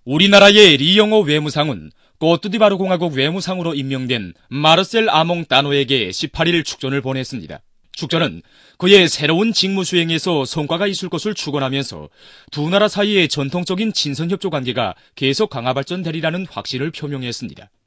우리나라의 리영호 외무상은 꼬투디바르 공화국 외무상으로 임명된 마르셀 아몽 따노에게 18일 축전을 보냈습니다. 축전은 그의 새로운 직무 수행에서 성과가 있을 것을 축원하면서 두 나라 사이의 전통적인 친선협조 관계가 계속 강화 발전되리라는 확신을 표명했습니다.